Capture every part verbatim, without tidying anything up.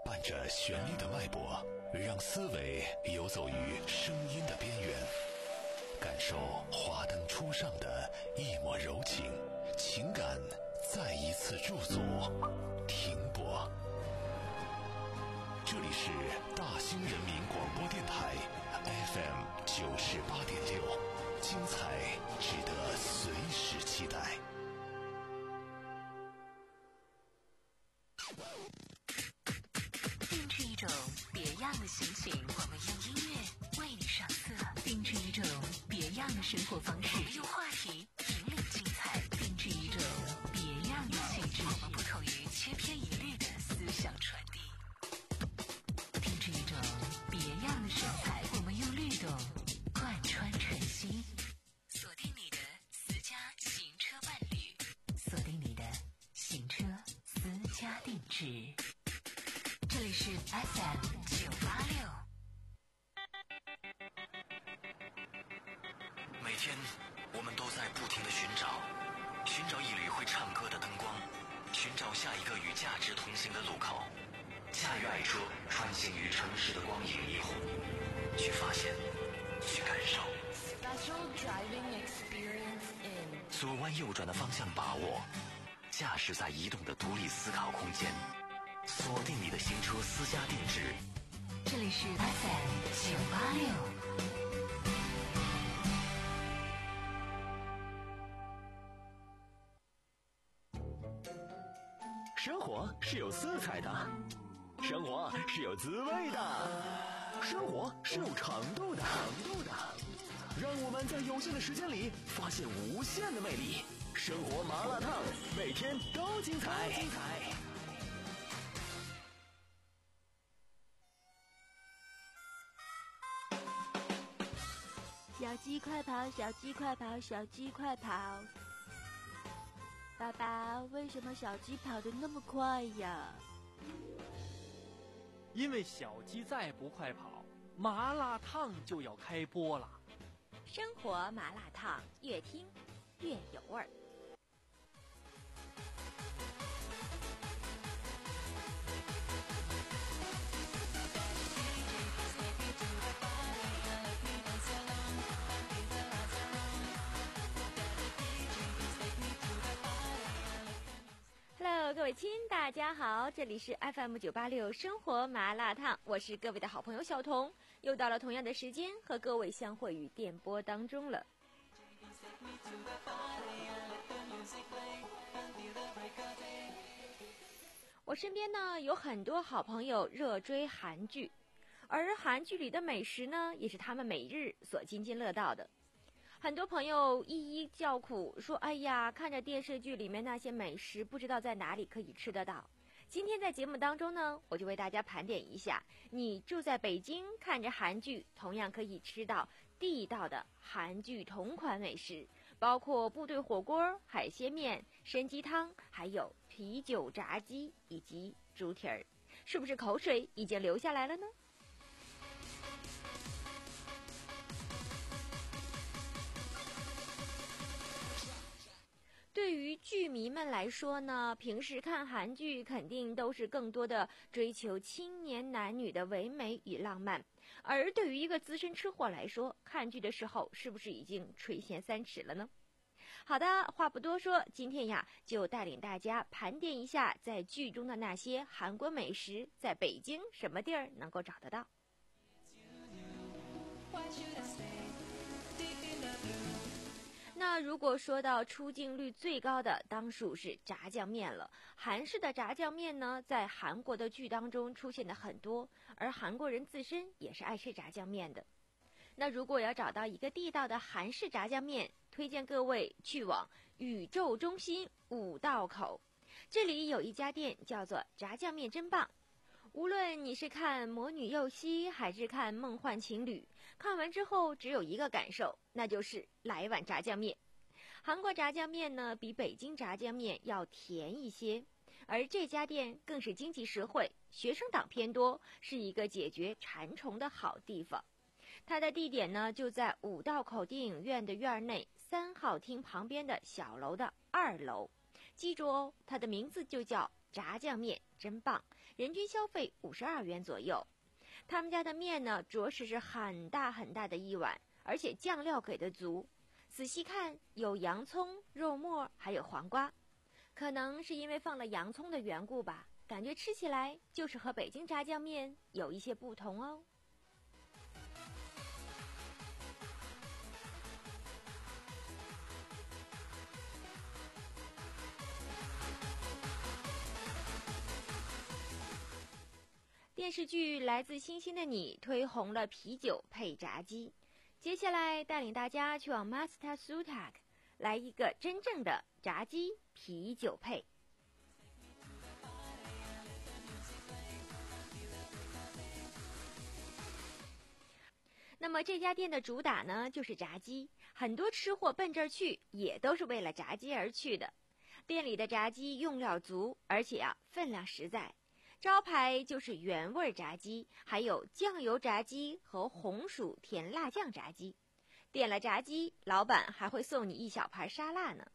伴着旋律的脉搏，让思维游走于声音的边缘，感受华灯初上的一抹柔情，情感再一次驻足停泊。这里是大兴人民广播电台 F M 九十八点六，精彩值得随时期待。 定制一种别样的心情，我们用音乐为你上色；定制一种别样的生活方式，我们用话题引领精彩；定制一种别样的气质，我们不同于千篇一律的思想传递；定制一种别样的神采，我们用律动贯穿晨曦。锁定你的私家行车伴侣，锁定你的行车私家定制。这里是 F M 九八六。 每天我们都在不停地寻找，寻找一缕会唱歌的灯光，寻找下一个与价值同行的路口，驾驭爱车穿行于城市的光影霓虹，去发现，去感受。 Special driving experience in 左弯右转的方向把握，驾驶在移动的独立思考空间，锁定你的行车私家定制。 这里是 F M 九八六。 生活是有色彩的，生活是有滋味的，生活是有长度的，长度的。让我们在有限的时间里发现无限的魅力。生活麻辣烫，每天都精彩，精彩。 小鸡快跑，小鸡快跑，小鸡快跑！爸爸，为什么小鸡跑得那么快呀？ 因为小鸡再不快跑，麻辣烫就要开播了。 生活麻辣烫，越听越有味儿。Hello， 各位亲，大家好，这里是 F M 九八六生活麻辣烫，我是各位的好朋友小彤，又到了同样的时间和各位相会于电波当中了。我身边呢有很多好朋友热追韩剧，而韩剧里的美食呢也是他们每日所津津乐道的。很多朋友一一叫苦说，哎呀，看着电视剧里面那些美食，不知道在哪里可以吃得到。今天在节目当中呢，我就为大家盘点一下，你住在北京看着韩剧，同样可以吃到地道的韩剧同款美食，包括部队火锅、海鲜面、参鸡汤，还有啤酒炸鸡以及猪蹄儿。是不是口水已经流下来了呢？对于剧迷们来说呢，平时看韩剧肯定都是更多的追求青年男女的唯美与浪漫，而对于一个资深吃货来说，看剧的时候是不是已经垂涎三尺了呢？好的，话不多说，今天呀就带领大家盘点一下在剧中的那些韩国美食，在北京什么地儿能够找得到。那如果说到出镜率最高的，当属是炸酱面了。韩式的炸酱面呢，在韩国的剧当中出现的很多，而韩国人自身也是爱吃炸酱面的。那如果要找到一个地道的韩式炸酱面，推荐各位去往宇宙中心五道口，这里有一家店叫做炸酱面真棒。无论你是看魔女右膝还是看梦幻情侣，看完之后只有一个感受，那就是来碗炸酱面。韩国炸酱面呢，比北京炸酱面要甜一些，而这家店更是经济实惠，学生党偏多，是一个解决馋虫的好地方。它的地点呢就在五道口电影院的院内三号厅旁边的小楼的二楼， 记住哦，它的名字就叫炸酱面，真棒，人均消费五十二元左右。他们家的面呢，着实是很大很大的一碗，而且酱料给的足。仔细看，有洋葱、肉末，还有黄瓜。可能是因为放了洋葱的缘故吧，感觉吃起来就是和北京炸酱面有一些不同哦。电视剧《来自星星的你》推红了啤酒配炸鸡，接下来带领大家去往 Master Sutak， 来一个真正的炸鸡啤酒配。那么这家店的主打呢，就是炸鸡，很多吃货奔这儿去，也都是为了炸鸡而去的。店里的炸鸡用料足，而且啊分量实在。招牌就是原味炸鸡，还有酱油炸鸡和红薯甜辣酱炸鸡。点了炸鸡，老板还会送你一小盘沙拉呢。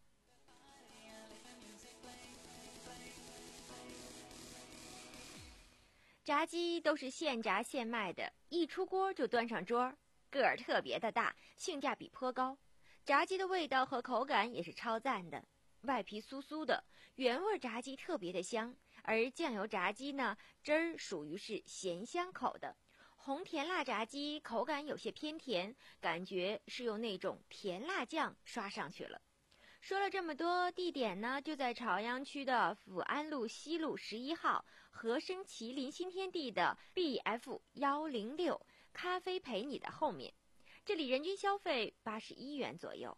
炸鸡都是现炸现卖的，一出锅就端上桌，个儿特别的大，性价比颇高。炸鸡的味道和口感也是超赞的，外皮酥酥的，原味炸鸡特别的香。而酱油炸鸡呢，汁儿属于是咸香口的，红甜辣炸鸡口感有些偏甜，感觉是用那种甜辣酱刷上去了。说了这么多，地点呢就在朝阳区的福安路西路十一号和生麒麟新天地的 B F 一零六咖啡陪你的后面，这里人均消费八十一元左右。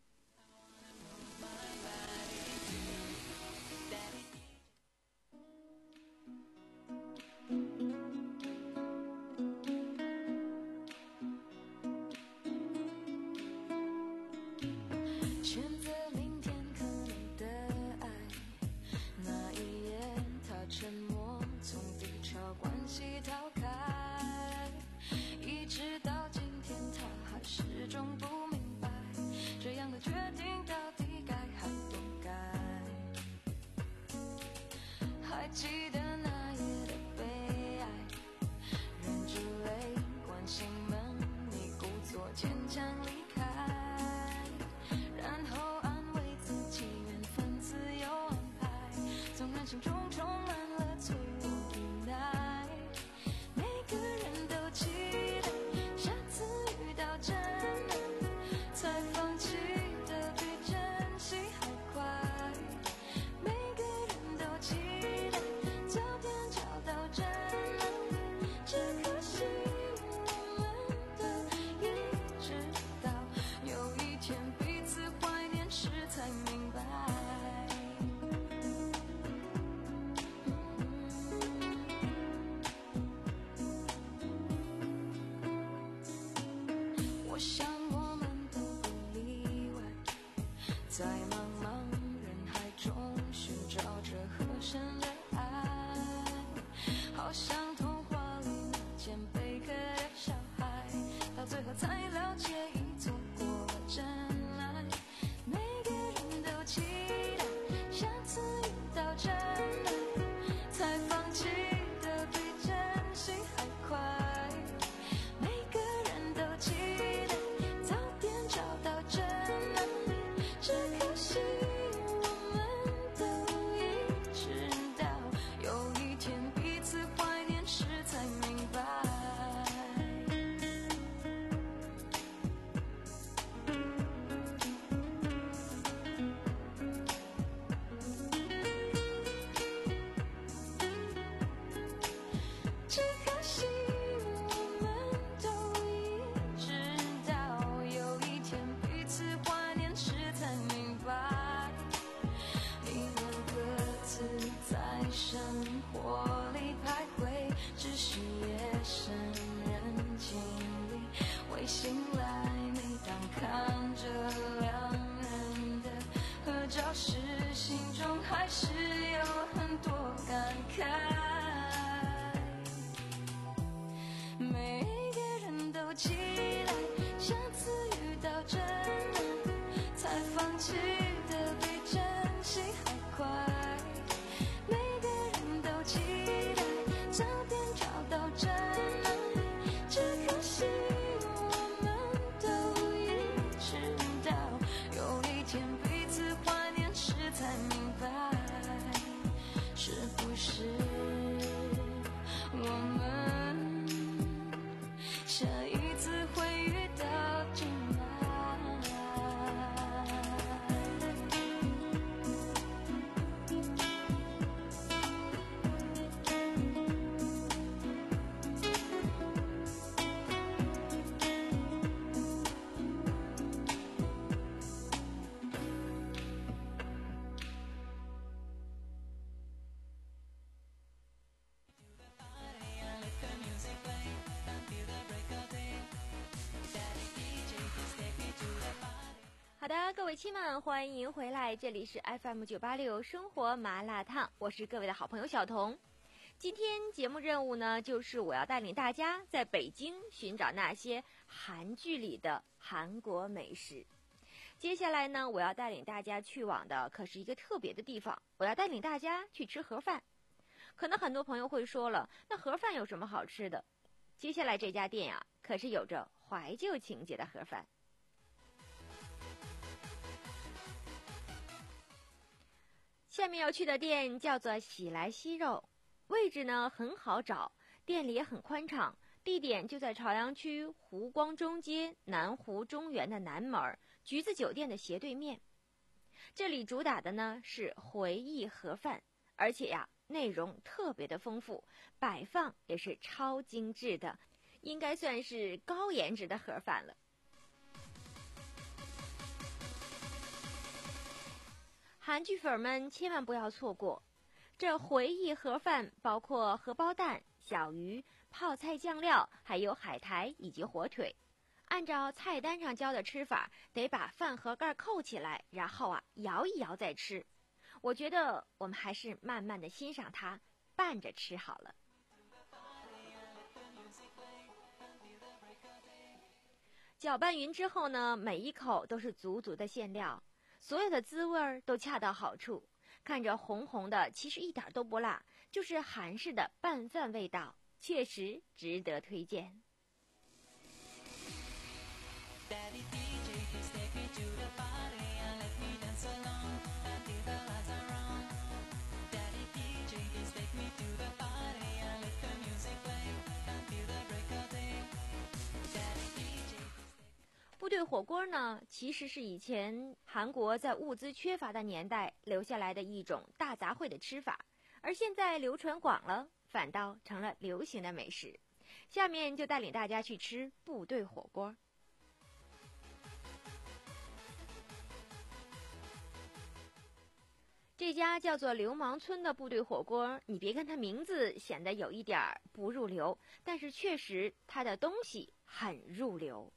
记得那夜的悲哀，忍住泪关心门，你故作坚强离开，然后安慰自己缘分自有安排，纵然心中充满了脆弱无奈，每个人都期待下次遇到真爱，才放弃的比珍惜还快，每个人都期待早点找到真爱，只可惜我们都一直到有一天彼此怀念时才明白。我想我们都不例外，在茫茫人海中寻找着合身的爱，好像童话里那件贝壳的小孩，到最后才了解已错过了真爱，每个人都期待下次遇到真爱，才放弃的比珍惜还快，每个人都期待早点找到真爱，只可惜我们都一直到有一天彼此怀念时才明白。只可惜我们都一直到有一天彼此怀念时才明白，你们各自在生活里徘徊，只是夜深人静里会醒来，每当看着两人的合照时，心中还是有很多感慨，每个人都期待下次遇到真爱，才放弃的比珍惜还是我们下一次会遇到进来。 好的，各位亲们，欢迎回来，这里是 F M 九八六生活麻辣烫，我是各位的好朋友小彤。今天节目任务呢，就是我要带领大家在北京寻找那些韩剧里的韩国美食。接下来呢，我要带领大家去往的可是一个特别的地方，我要带领大家去吃盒饭。可能很多朋友会说了，那盒饭有什么好吃的？接下来这家店啊，可是有着怀旧情节的盒饭。下面要去的店叫做喜来西肉，位置呢很好找，店里也很宽敞，地点就在朝阳区湖光中街南湖中园的南门橘子酒店的斜对面。这里主打的呢是回忆盒饭，而且呀内容特别的丰富，摆放也是超精致的，应该算是高颜值的盒饭了。韩剧粉们千万不要错过，这回忆盒饭包括荷包蛋、小鱼、泡菜酱料，还有海苔以及火腿。按照菜单上教的吃法，得把饭盒盖扣起来，然后啊摇一摇再吃。我觉得我们还是慢慢的欣赏它，拌着吃好了。搅拌匀之后呢，每一口都是足足的馅料，所有的滋味儿都恰到好处，看着红红的，其实一点都不辣，就是韩式的拌饭味道，确实值得推荐。部队火锅呢，其实是以前韩国在物资缺乏的年代留下来的一种大杂烩的吃法，而现在流传广了，反倒成了流行的美食。下面就带领大家去吃部队火锅。这家叫做流氓村的部队火锅，你别看它名字显得有一点不入流，但是确实它的东西很入流。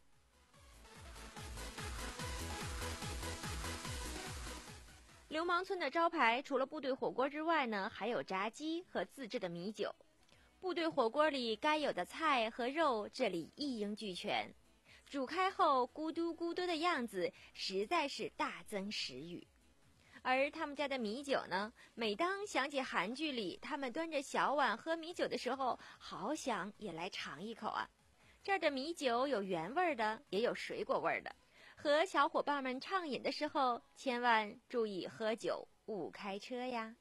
流氓村的招牌除了部队火锅之外呢，还有炸鸡和自制的米酒。部队火锅里该有的菜和肉这里一应俱全，煮开后咕嘟咕嘟的样子实在是大增食欲。而他们家的米酒呢，每当想起韩剧里他们端着小碗喝米酒的时候，好想也来尝一口啊。这儿的米酒有原味的，也有水果味的。和小伙伴们畅饮的时候，千万注意喝酒勿开车呀。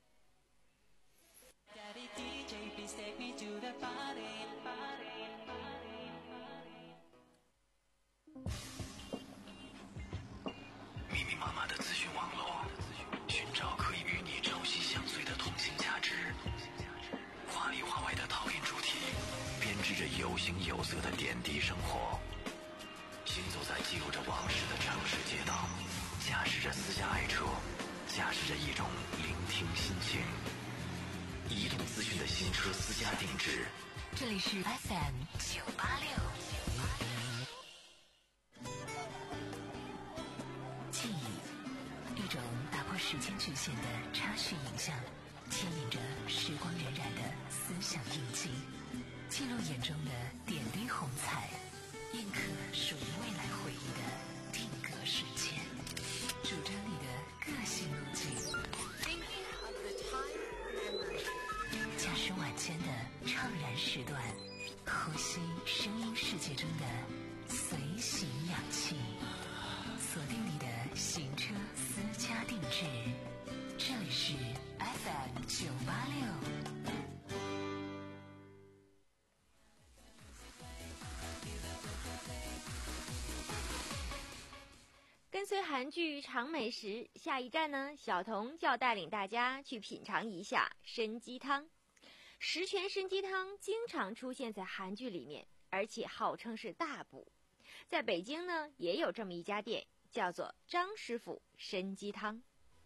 密密麻麻的资讯网络，寻找可以与你朝夕相随的同性价值。华里华外的讨论主题，编织着有形有色的点滴生活。行走在记录着往事的城市街道，驾驶着私家爱车，驾驶着一种聆听心情。移动资讯的新车私家定制， 这里是 F M 九八六。记忆，一种打破时间局限的插叙影像，牵引着时光荏苒的思想印记，记录眼中的点滴红彩，印刻属于未来回忆的定格瞬间，主张你的个性路径。驾驶晚间的怅然时段，呼吸声音世界中的随行氧气，锁定你的行车私家定制。这里是 F M 九八六。 追韩剧尝美食，下一站呢，小童就要带领大家去品尝一下参鸡汤。十全参鸡汤经常出现在韩剧里面，而且号称是大补。在北京呢，也有这么一家店，叫做张师傅参鸡汤。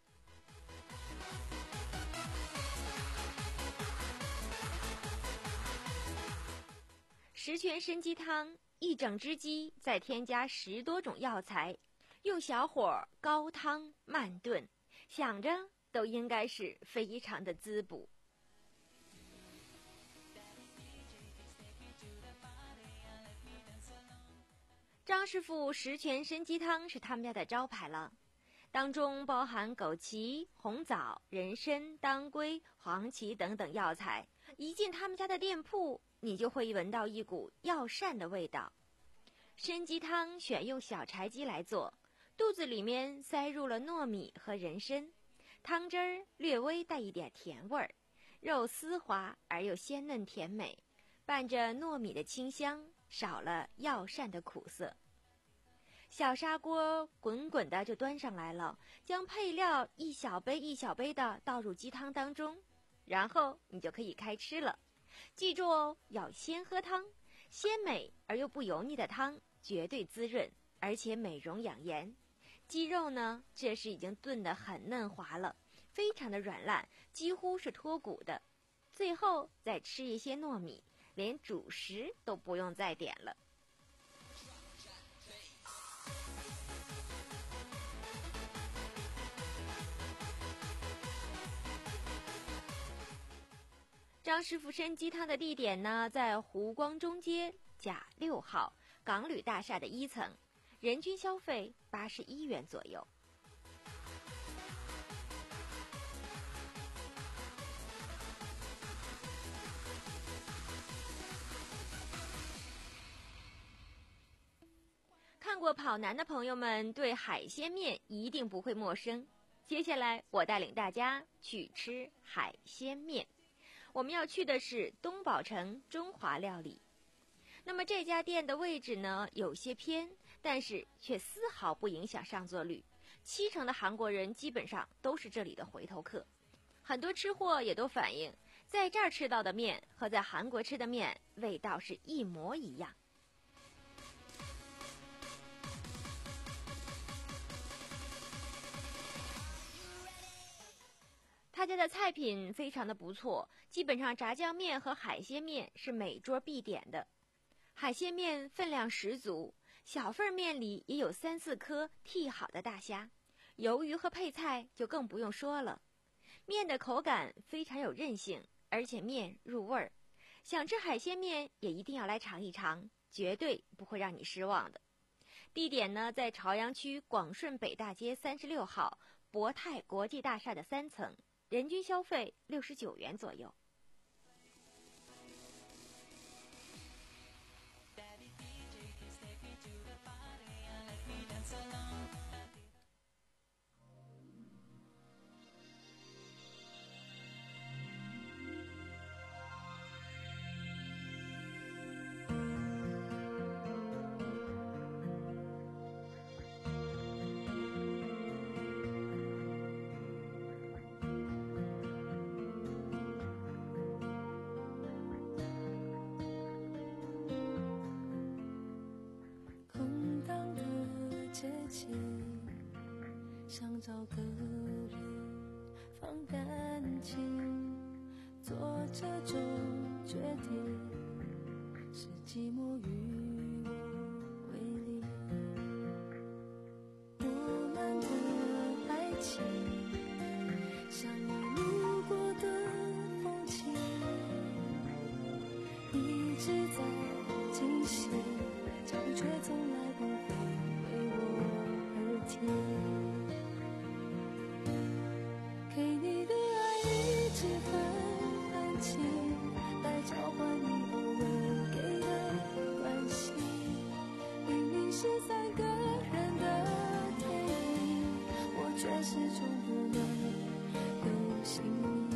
十全参鸡汤，一整只鸡再添加十多种药材，用小火高汤慢炖，想着都应该是非常的滋补。张师傅十全参鸡汤是他们家的招牌了，当中包含枸杞、红枣、人参、当归、黄芪等等药材。一进他们家的店铺，你就会闻到一股药膳的味道。参鸡汤选用小柴鸡来做，肚子里面塞入了糯米和人参，汤汁儿略微带一点甜味儿，肉丝滑而又鲜嫩甜美，伴着糯米的清香，少了药膳的苦涩。小砂锅滚滚的就端上来了，将配料一小杯一小杯的倒入鸡汤当中，然后你就可以开吃了。记住哦，要先喝汤，鲜美而又不油腻的汤绝对滋润，而且美容养颜。鸡肉呢，这时已经炖得很嫩滑了，非常的软烂，几乎是脱骨的。最后再吃一些糯米，连主食都不用再点了。张师傅参鸡汤的地点呢，在湖光中街甲六号港旅大厦的一层，人均消费八十一元左右。看过跑男的朋友们对海鲜面一定不会陌生，接下来我带领大家去吃海鲜面。我们要去的是东宝城中华料理。那么这家店的位置呢，有些偏，但是却丝毫不影响上座率。七成的韩国人基本上都是这里的回头客。很多吃货也都反映，在这儿吃到的面和在韩国吃的面味道是一模一样。他家的菜品非常的不错，基本上炸酱面和海鲜面是每桌必点的。海鲜面分量十足，小份面里也有三四颗剔好的大虾，鱿鱼和配菜就更不用说了。面的口感非常有韧性，而且面入味儿。想吃海鲜面也一定要来尝一尝，绝对不会让你失望的。地点呢，在朝阳区广顺北大街三十六号博泰国际大厦的三层。人均消费六十九元左右。 想找个人放感情，做这种决定，是寂寞与我为邻。我们的爱情像你路过的风景，一直在进行，脚步却从来不会为我而停。给你的爱一直很安静，来交换你偶尔给的关心。明明是三个人的电影，我却始终不能有姓名。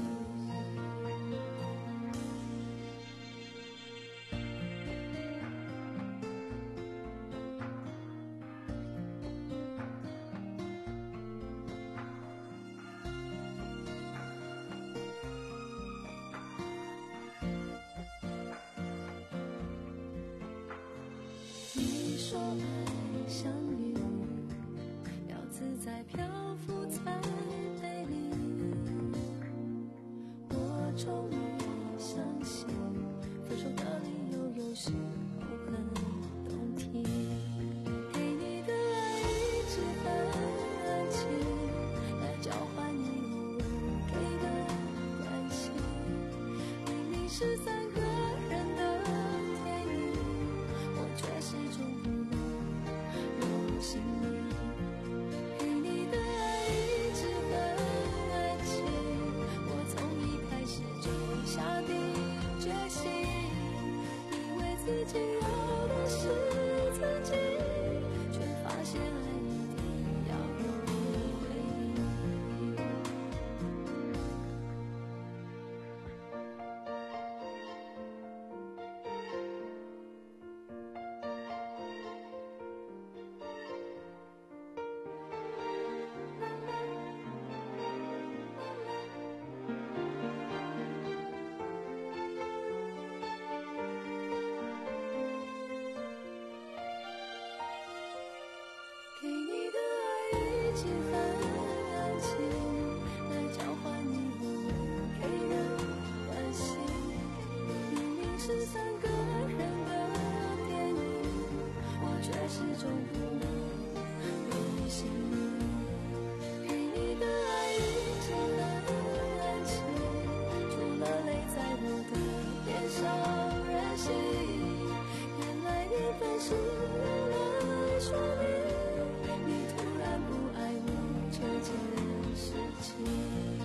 终于相信，分手的理由有时候很动听。给你的爱一直很安静，来交换你偶尔给的关心。明明是三个人的电影，我却始终不能入心里。给你的爱一直很安静，我从一开始就下定决心，以为自己要的是自己，却发现爱一定要有回应。给你的爱一直很安静，来交换你偶尔给的关心。明明是三个人的电影，我却始终不能入心里。给你的爱一直很安静，除了泪在我的脸上任性。原来缘分是用来说明你突然不爱我这件事情。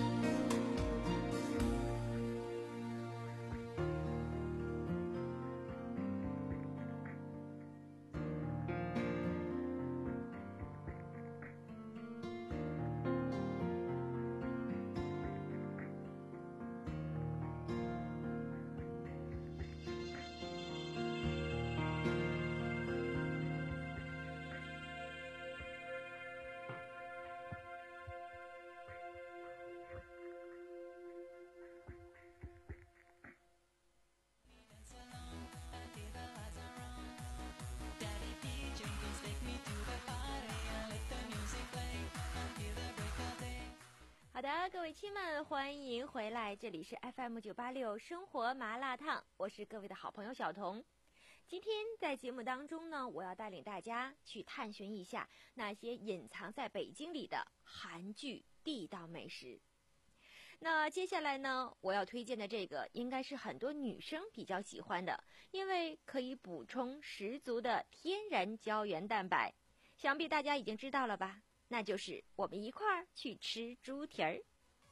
好的，各位亲们，欢迎回来，这里是 F M 九八六生活麻辣烫，我是各位的好朋友小彤。今天在节目当中呢，我要带领大家去探寻一下那些隐藏在北京里的韩剧地道美食。那接下来呢，我要推荐的这个应该是很多女生比较喜欢的，因为可以补充十足的天然胶原蛋白，想必大家已经知道了吧，那就是我们一块儿去吃猪蹄儿。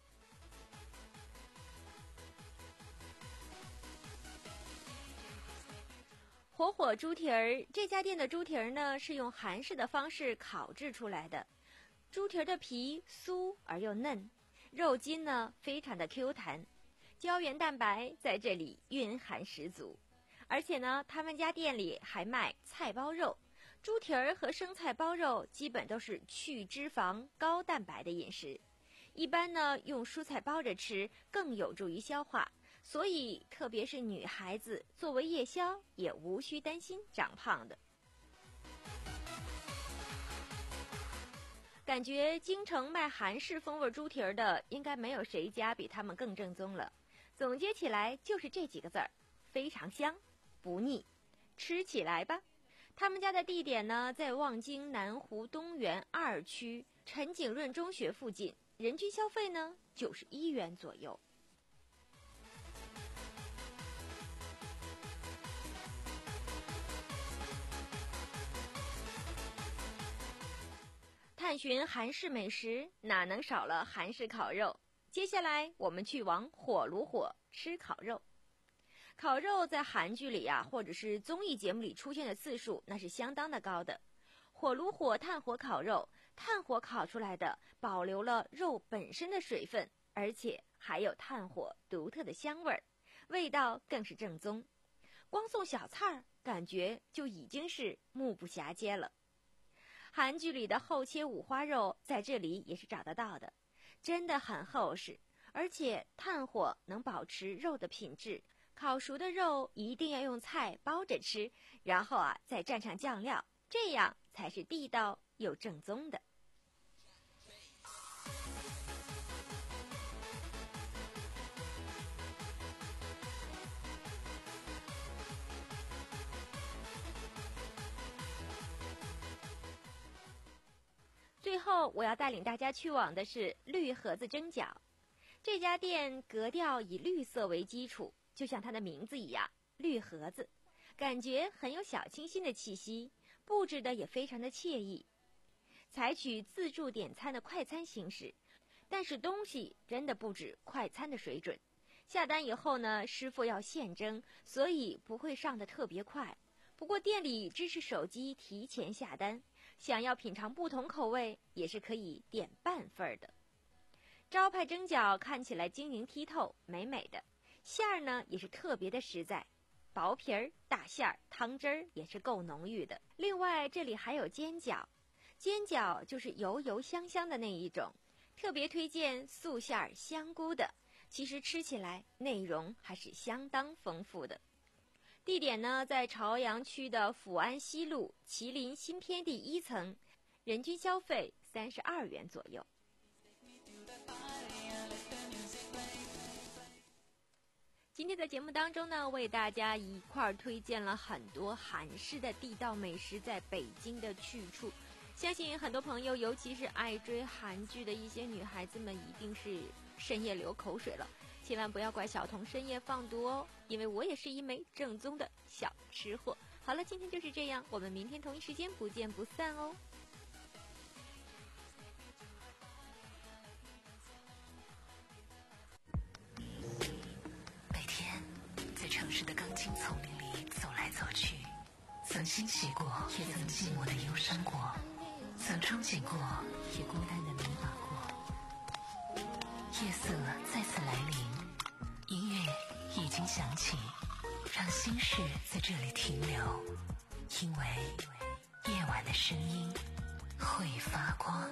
火火猪蹄儿这家店的猪蹄儿呢，是用韩式的方式烤制出来的。猪蹄儿的皮酥而又嫩，肉筋呢非常的 Q 弹，胶原蛋白在这里蕴含十足。而且呢，他们家店里还卖菜包肉，猪蹄儿和生菜包肉基本都是去脂肪、高蛋白的饮食。一般呢，用蔬菜包着吃更有助于消化。所以特别是女孩子作为夜宵也无需担心长胖的。感觉京城卖韩式风味猪蹄儿的应该没有谁家比他们更正宗了。总结起来就是这几个字儿，非常香不腻，吃起来吧。他们家的地点呢，在望京南湖东园二区陈景润中学附近，人均消费呢九十一元左右。探寻韩式美食，哪能少了韩式烤肉？接下来我们去往火炉火吃烤肉。烤肉在韩剧里啊，或者是综艺节目里出现的次数，那是相当的高的。火炉火炭火烤肉，炭火烤出来的保留了肉本身的水分，而且还有炭火独特的香味儿，味道更是正宗。光送小菜儿，感觉就已经是目不暇接了。韩剧里的厚切五花肉在这里也是找得到的，真的很厚实，而且炭火能保持肉的品质。烤熟的肉一定要用菜包着吃，然后啊再蘸上酱料，这样才是地道又正宗的。 后我要带领大家去往的是绿盒子蒸饺。这家店格调以绿色为基础，就像它的名字一样，绿盒子，感觉很有小清新的气息，布置的也非常的惬意。采取自助点餐的快餐形式，但是东西真的不止快餐的水准。下单以后呢，师傅要现蒸，所以不会上得特别快。不过店里支持手机提前下单，想要品尝不同口味也是可以点半份的。招牌蒸饺看起来晶莹剔透，美美的，馅儿呢也是特别的实在，薄皮儿、大馅儿，汤汁儿也是够浓郁的。另外这里还有煎饺，煎饺就是油油香香的那一种，特别推荐素馅儿香菇的，其实吃起来内容还是相当丰富的。地点呢在朝阳区的阜安西路麒麟新天地一层，人均消费三十二元左右。今天的节目当中呢，为大家一块儿推荐了很多韩式的地道美食在北京的去处。相信很多朋友，尤其是爱追韩剧的一些女孩子们，一定是深夜流口水了。千万不要怪小童深夜放毒哦，因为我也是一枚正宗的小吃货。好了，今天就是这样，我们明天同一时间不见不散哦。 每天在城市的钢筋丛林里走来走去，曾欣喜过，也曾寂寞的忧伤过，曾憧憬过，也孤单的迷茫过。夜色再次来临，音乐已经响起，让心事在这里停留，因为夜晚的声音会发光。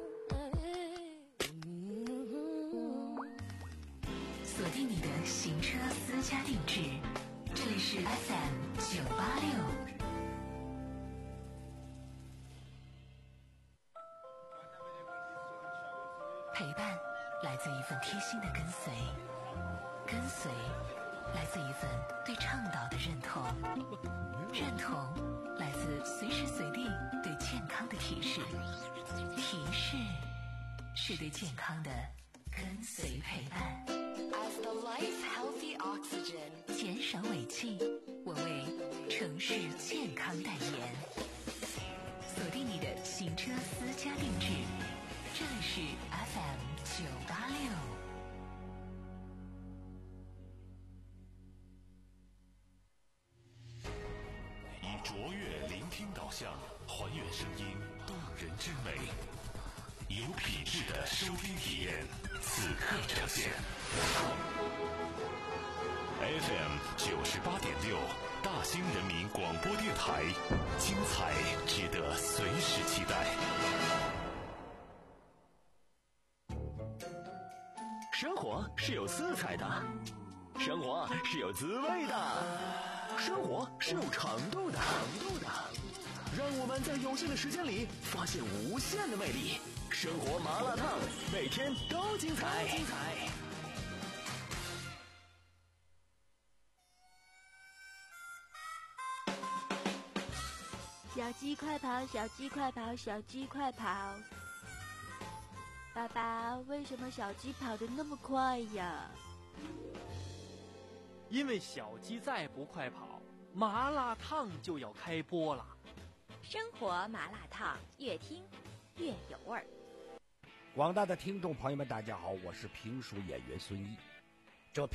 锁定你的行车私家定制，这里是 F M 九八六。陪伴来自一份贴心的跟随，跟随来自一份对倡导的认同，认同来自随时随地对健康的提示，提示是对健康的跟随陪伴。 As the life healthy oxygen， 减少尾气，我为城市健康代言。锁定你的行车私家定制，这里是 F M 九八六。 以卓越聆听导向，还原声音动人之美，有品质的收听体验，此刻呈现。F M 九十八点六，大兴人民广播电台，精彩值得随时期待。 生活是有色彩的，生活是有滋味的，生活是有长度的，长度的。让我们在有限的时间里发现无限的魅力。生活麻辣烫，每天都精彩。精彩。 小鸡快跑，小鸡快跑，小鸡快跑！爸爸，为什么小鸡跑得那么快呀？ 因为小鸡再不快跑，麻辣烫就要开播了。 生活麻辣烫，越听越有味儿。 广大的听众朋友们，大家好，我是评书演员孙一。